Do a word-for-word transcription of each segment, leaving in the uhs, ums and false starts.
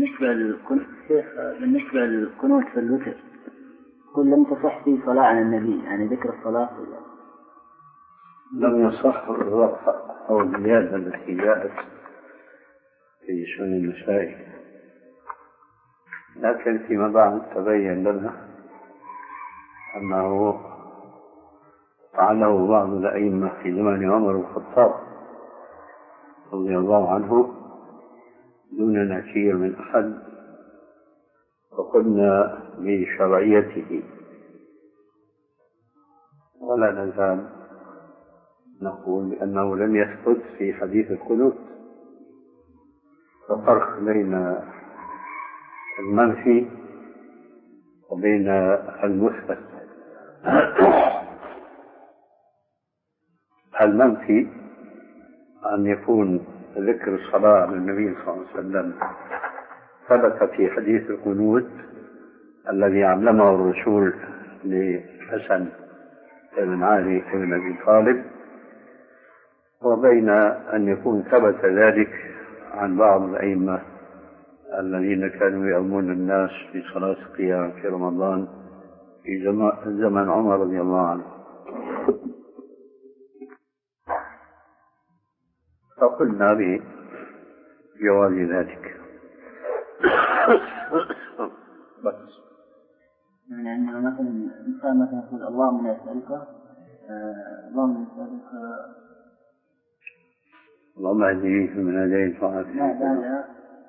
بالنسبة للقنوت بالنسبة للقنوت في الوتر كل لم تصح فيه صلاة على النبي، يعني ذكر الصلاة لم يصح الرفع أو الزيادة التي جاءت في سنن النسائي، لكن فيما بعد تبين لنا أنه فعله بعض الأئمة في زمان عمر بن الخطاب رضي الله عنه دون نكير من أحد، وقلنا بشرعيته، ولا نزال نقول بأنه لم يثبت في حديث القنوت. ففرق بين المنفي وبين المثبت. المنفي أن يكون ذكر الصلاة على النبي صلى الله عليه وسلم ثبت في حديث القنوت الذي علمه الرسول لحسن بن علي بن أبي طالب، وبين أن يكون ثبت ذلك عن بعض الأئمة الذين كانوا يؤمون الناس في صلاة القيام في رمضان في زمن عمر رضي الله عنه. فقلنا بجواز ذلك. بس يعني أنه مثلا الإنسان مثلا يقول اللهم يسألك اللهم يسألك اللهم اهدني فيمن هديت وعافني. لا لا لا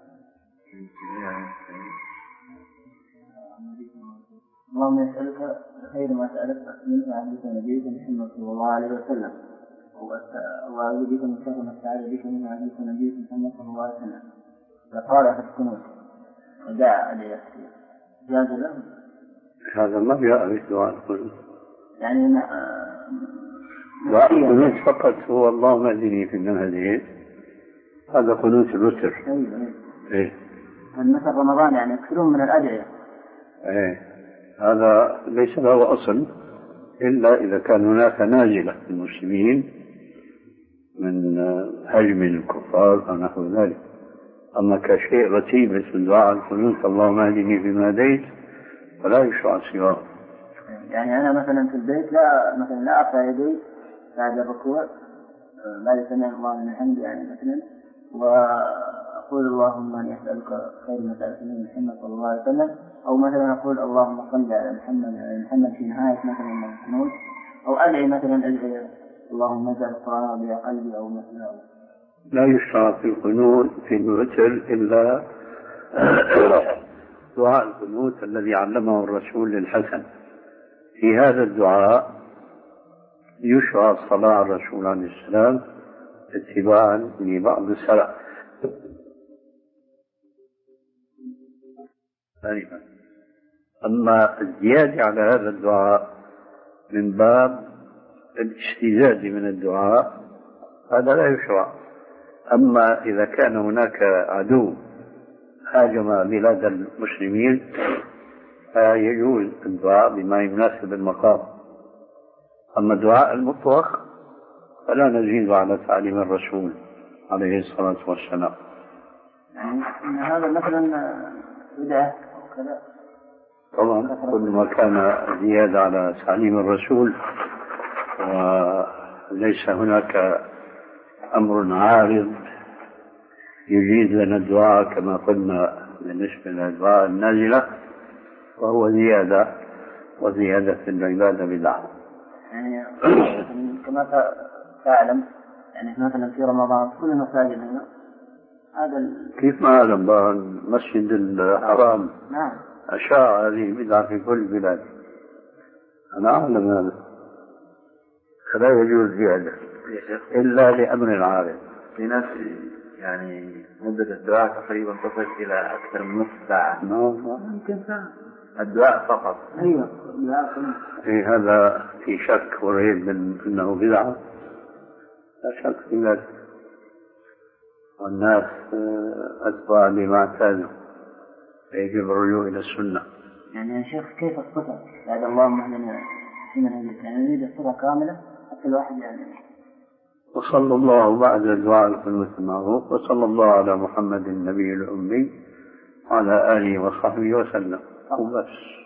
اللهم يسألك خير ما سألك منه عبدك نبيك محمد صلى الله عليه وسلم، وأعوذ بك من شر ما استعاذ بك منه عبدك نبيك محمد صلى الله عليه وسلم. فقال في القنوت ودعا عليه جاز له هذا ما جاء في دعاء القنوت، يعني دعاء القنوت فقط هو اللهم اهدني فيمن هديت، هذا قنوت الوتر. ايه مثل رمضان يعني يكثرون من الأدعية. ايه هذا ليس له أصل إلا إذا كان هناك نازلة للمسلمين من هجم الكفار أو نحو ذلك. أما كشيء رتيب مثل دعاء القنوت اللهم اهدني فيمن هديت فلا يشرع سواه. يعني أنا مثلا في البيت لا مثلا لا أرفع يدي بعد الركوع بعد سمع الله من الحمد يعني مثلا، وأقول اللهم أن يسألك خير ما سألك من محمد صلى الله عليه وسلم، أو مثلا أقول اللهم صل على محمد محمد في نهاية مثلا من القنوت، أو أدعي مثلا أدعي اللهم اجعل القرآن ربيع قلبي أو مثلا. لا يشرع في القنوت في الوتر إلا دعاء القنوت الذي علمه الرسول للحسن. في هذا الدعاء يشرع الصلاة على الرسول عليه السلام اتباعا لبعض السلف. أما الزيادة على هذا الدعاء من باب الاستزادة من الدعاء هذا لا يشرع. أما إذا كان هناك عدو هاجم بلاد المسلمين فيجوز الدعاء بما يناسب المقام. أما الدعاء المطلق فلا نزيد على تعليم الرسول عليه الصلاة والسلام. يعني إن هذا مثلا بدعة أو كذا طبعا كل ما كان زيادة على تعليم الرسول وليس هناك أمر عارض يجيز لنا الدعاء كما قلنا بالنسبة للدعاء النازلة وهو زيادة، وزيادة في العبادة بدعة. يعني كما تعلم يعني مثلا في رمضان كل المساجد هنا هذا ال... كيف ما أعلم المسجد الحرام نعم أشاع هذه بدعة في كل البلاد، أنا أعلم هذا، فلا يجوز زيادة إلا لأمر عارض. في ناس يعني مدة الدعاء تقريبا تصل إلى أكثر من نصف ساعة. نعم يمكن ساعة الدعاء فقط. أيوة إيه هذا في شك وريب من أنه بدعة؟ لا شك في ذلك، والناس أتباع لما اعتادوا فيجب الرجوع إلى السنة. يعني يا شيخ كيف الصفة بعد اللهم اهدنا فيمن هديت، يعني نريد الصفة كاملة حتى الواحد يعني. وصلى الله بعد الدعاء القنوت المعروف وصلى الله على محمد النبي الأمي وعلى آله وصحبه وسلم وبس.